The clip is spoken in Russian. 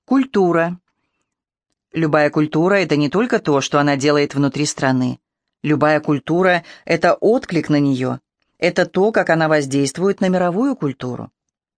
Культура. Любая культура — это не только то, что она делает внутри страны. Любая культура — это отклик на нее. Это то, как она воздействует на мировую культуру.